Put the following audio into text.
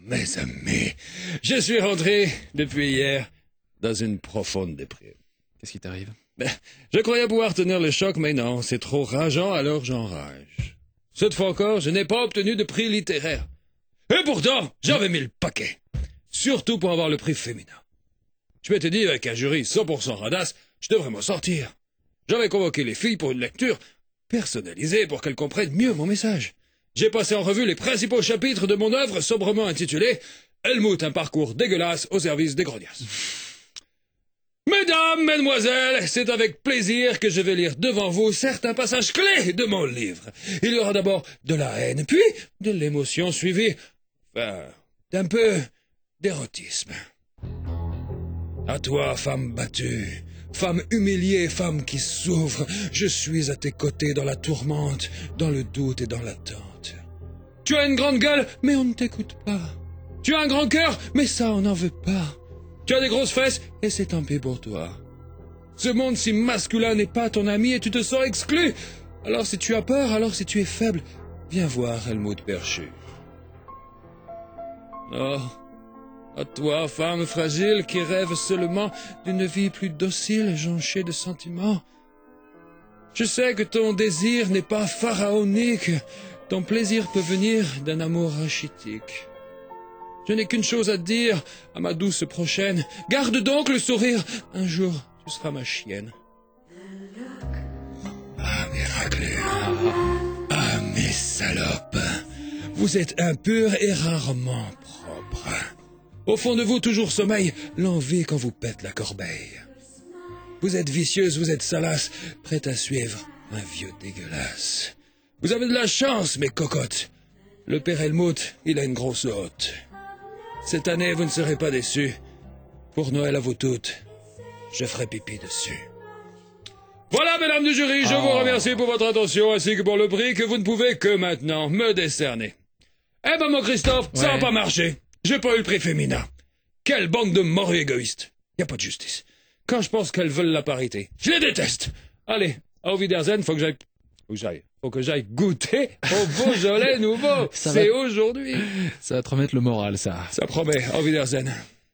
mes amis, je suis rentré, depuis hier, dans une profonde déprime. Qu'est-ce qui t'arrive? Je croyais pouvoir tenir le choc, mais non, c'est trop rageant, alors j'enrage. Cette fois encore, je n'ai pas obtenu de prix littéraire. Et pourtant, j'avais mis le paquet. Surtout pour avoir le prix féminin. Je m'étais dit, avec un jury 100% radasse, je devrais m'en sortir. J'avais convoqué les filles pour une lecture personnalisée pour qu'elles comprennent mieux mon message. J'ai passé en revue les principaux chapitres de mon œuvre sobrement intitulée « Helmut, un parcours dégueulasse au service des grognasses ». Mesdames, mesdemoiselles, c'est avec plaisir que je vais lire devant vous certains passages clés de mon livre. Il y aura d'abord de la haine, puis de l'émotion suivie, d'un peu d'érotisme. À toi, femme battue, femme humiliée, femme qui souffre, je suis à tes côtés dans la tourmente, dans le doute et dans l'attente. Tu as une grande gueule, mais on ne t'écoute pas. Tu as un grand cœur, mais ça, on n'en veut pas. Tu as des grosses fesses, et c'est tant pis pour toi. Ce monde si masculin n'est pas ton ami et tu te sens exclu. Alors si tu as peur, alors si tu es faible, viens voir Helmut Perchu. Oh, à toi, femme fragile qui rêve seulement d'une vie plus docile et jonchée de sentiments. Je sais que ton désir n'est pas pharaonique. Ton plaisir peut venir d'un amour rachitique. Je n'ai qu'une chose à dire à ma douce prochaine. Garde donc le sourire. Un jour, tu seras ma chienne. Ah, mes raclures. Ah, mes salopes. Vous êtes impurs et rarement propres. Au fond de vous, toujours sommeille l'envie quand vous pète la corbeille. Vous êtes vicieuse, vous êtes salace, prête à suivre un vieux dégueulasse. Vous avez de la chance, mes cocottes. Le père Helmut, il a une grosse hôte. Cette année, vous ne serez pas déçus. Pour Noël à vous toutes, je ferai pipi dessus. Voilà, mesdames du jury, je vous remercie pour votre attention ainsi que pour le prix que vous ne pouvez que maintenant me décerner. Eh ben, mon Christophe, ça n'a pas marché. J'ai pas eu le prix féminin. Quelle bande de morts égoïstes. Y a pas de justice. Quand je pense qu'elles veulent la parité, je les déteste. Allez, au Wiedersehen, faut que j'aille goûter au Beaujolais nouveau. C'est aujourd'hui. Ça va te remettre le moral, ça. Ça promet. Au Wiedersehen.